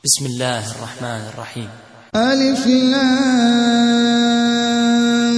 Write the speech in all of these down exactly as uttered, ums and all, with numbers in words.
بسم الله الرحمن الرحيم. ألف لام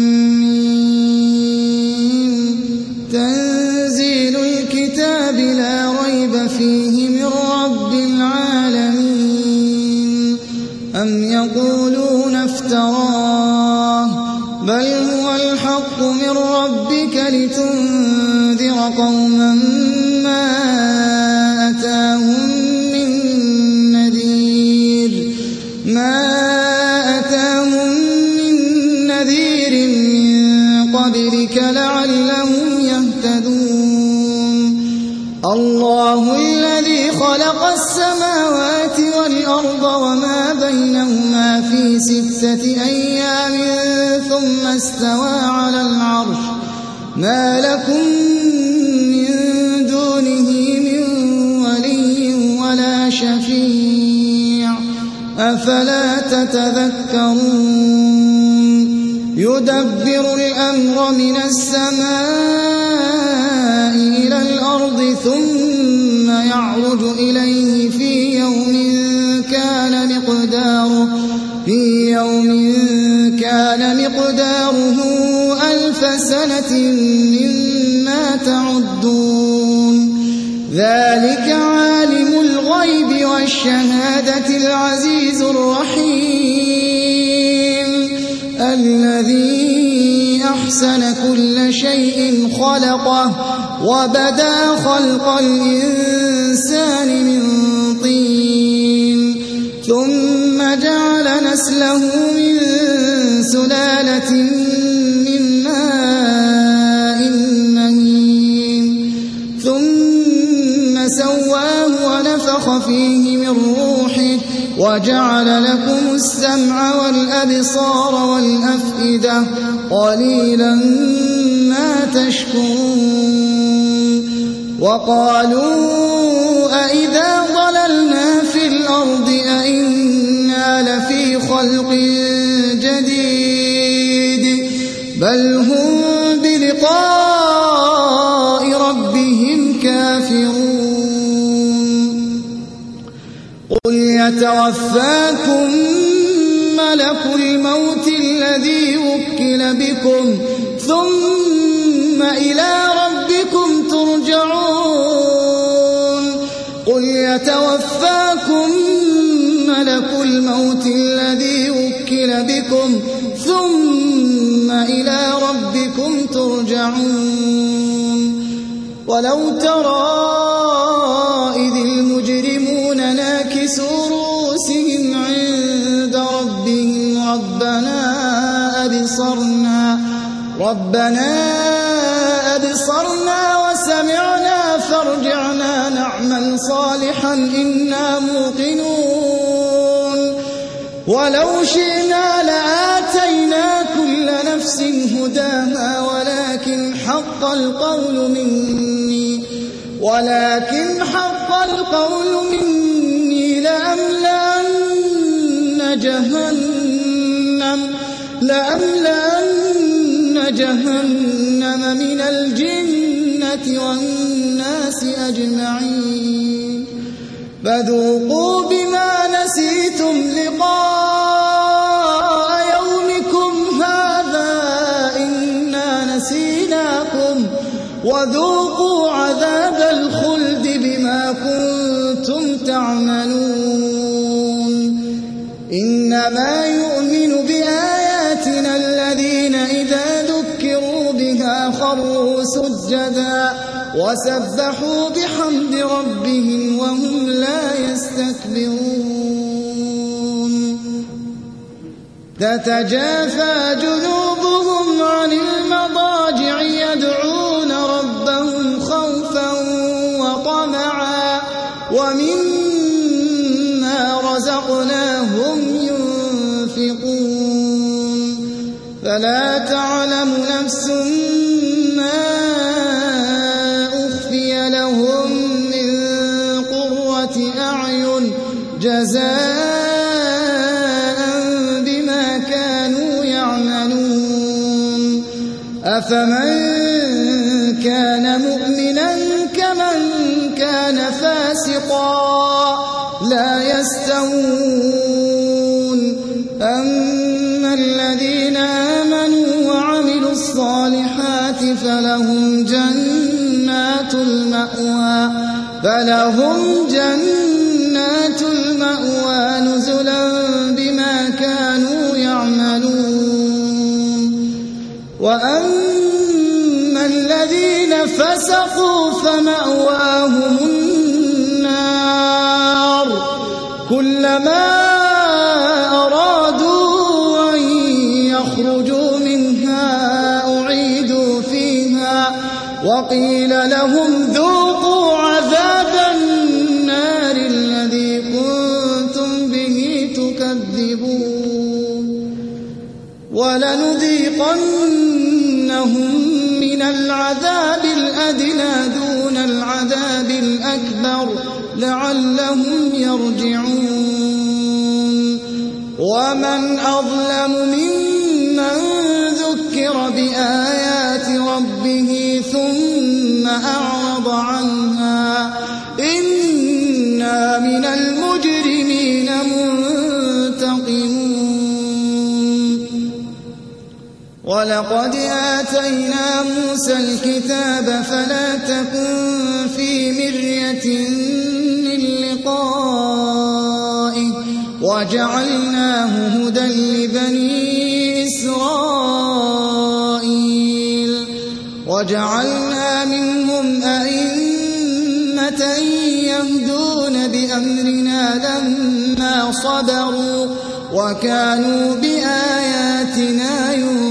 ميم. تنزيل الكتاب لا ريب فيه من رب العالمين. أم يقولون افتراه بل هو الحق من ربك لتنذر قوما ما أتاهم من نذير ما أتاهم من نذير من قبلك لعلهم يهتدون. الله الذي خلق السماوات والأرض وما بينهما في ستة أيام ثم استوى على العرش ما لكم من دونه من ولي ولا شفيع أفلا تتذكرون. يدبر الأمر من السماء إلى الأرض ثم يعرج إليه في يوم كان مقداره في يوم كان مقداره ألف سنة مما تعدون. ذلك عالم الغيب والشهادة العزيز الرحيم الذي أحسن كل شيء خلقه وبدأ خلق الإنسان من طين ثم جعل نسله من سلالة من ماء مهين ثم سواه ونفخ فيه من روحه وجعل لكم السمع والأبصار والأفئدة قليلا ما تشكرون. وقالوا أئذا ضللنا في الأرض أئنا لفي خلق جديد بل هم بلقاء ربهم كافرون. قل يتوفاكم ملك الموت الذي وكل بكم ثم إلى ربكم ترجعون. قل يتوفاكم ملك الموت الذي وكل بكم ثم إلى ربكم ترجعون. ولو ترى إذ المجرمون ناكسوا رؤوسهم عند ربهم ربنا أبصرنا ربنا أبصرنا وسمعنا فارجعنا نعمل صالحا إنا موقنون. ولو شئنا لآتينا كل نفس هداها ولكن حق القول مني ولكن حق القول مني لأملأن جهنم لأملأن جهنم من الجنة والناس أجمعين. فذوقوا بما نسيتم لقاء يومكم هذا إنا نسيناكم وذوقوا عذاب الخلد بما كنتم تعملون. إنما يؤمن بآياتنا الذين إذا ذكروا بها خروا سجدا وسبحوا بحمد ربهم وهم لا يستكبرون. تتجافى جنوبهم عن المضاجع يدعون ربهم خوفا وطمعا ومما رزقناهم ينفقون. فلا تعلم نفس ما أخفي لهم من قرة أعين جزاء بما كانوا يعملون. أفمن كان مؤمنا كمن كان فاسقا لا يستوون. يستوون أما الذين آمنوا وعملوا الصالحات فلهم جنات المأوى فلهم جنات المأوى نزلا بما كانوا يعملون وأما الذين فسقوا فمأواهم النار كلما أرادوا أن يخرجوا منها أعيدوا فيها وقيل لهم ذوقوا عذاب النار الذي كنتم به تكذبون ولنذيقنهم من العذاب الأدنى دون العذاب الأكبر لعلهم يرجعون ومن أظلم ممن ذكر بآيات ربه ثم أعرض عنها إنا من المجرمين منتقمون ولقد آتينا موسى الكتاب فلا تكن في مرية من لقائه وجعلناه هدى لبني إسرائيل وجعلنا منهم أئمة يهدون بأمرنا لما صبروا وكانوا بآياتنا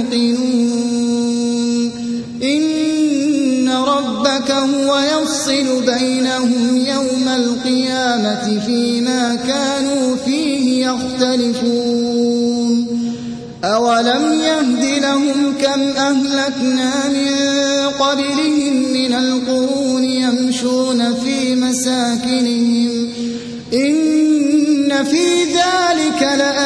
يوقنون إن ربك هو يفصل بينهم يوم القيامة فيما كانوا فيه يختلفون أولم يهد لهم كم أهلكنا من قبلهم من القرون يمشون في مساكنهم إن في ذلك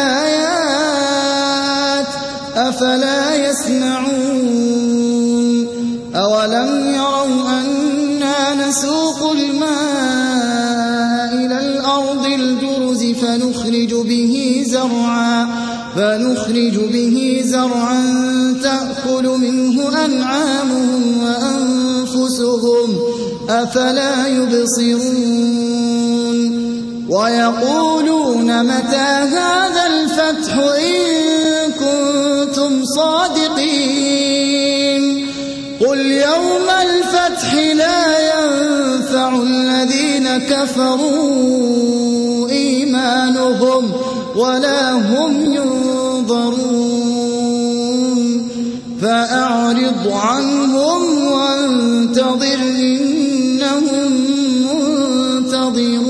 لآيات أفلا يسمعون أولم يروا أنا نسوق الماء إلى الأرض الجرز فنخرج به زرعا فنخرج به زرعا تأكل منه أنعامهم وأنفسهم أفلا يبصرون ويقولون متى هذا الفتح إن كنتم صادقين قل يوم الفتح لا ينفع الذين كفروا إيمانهم ولا هم ينظرون فأعرض عنهم وانتظر إنهم منتظرون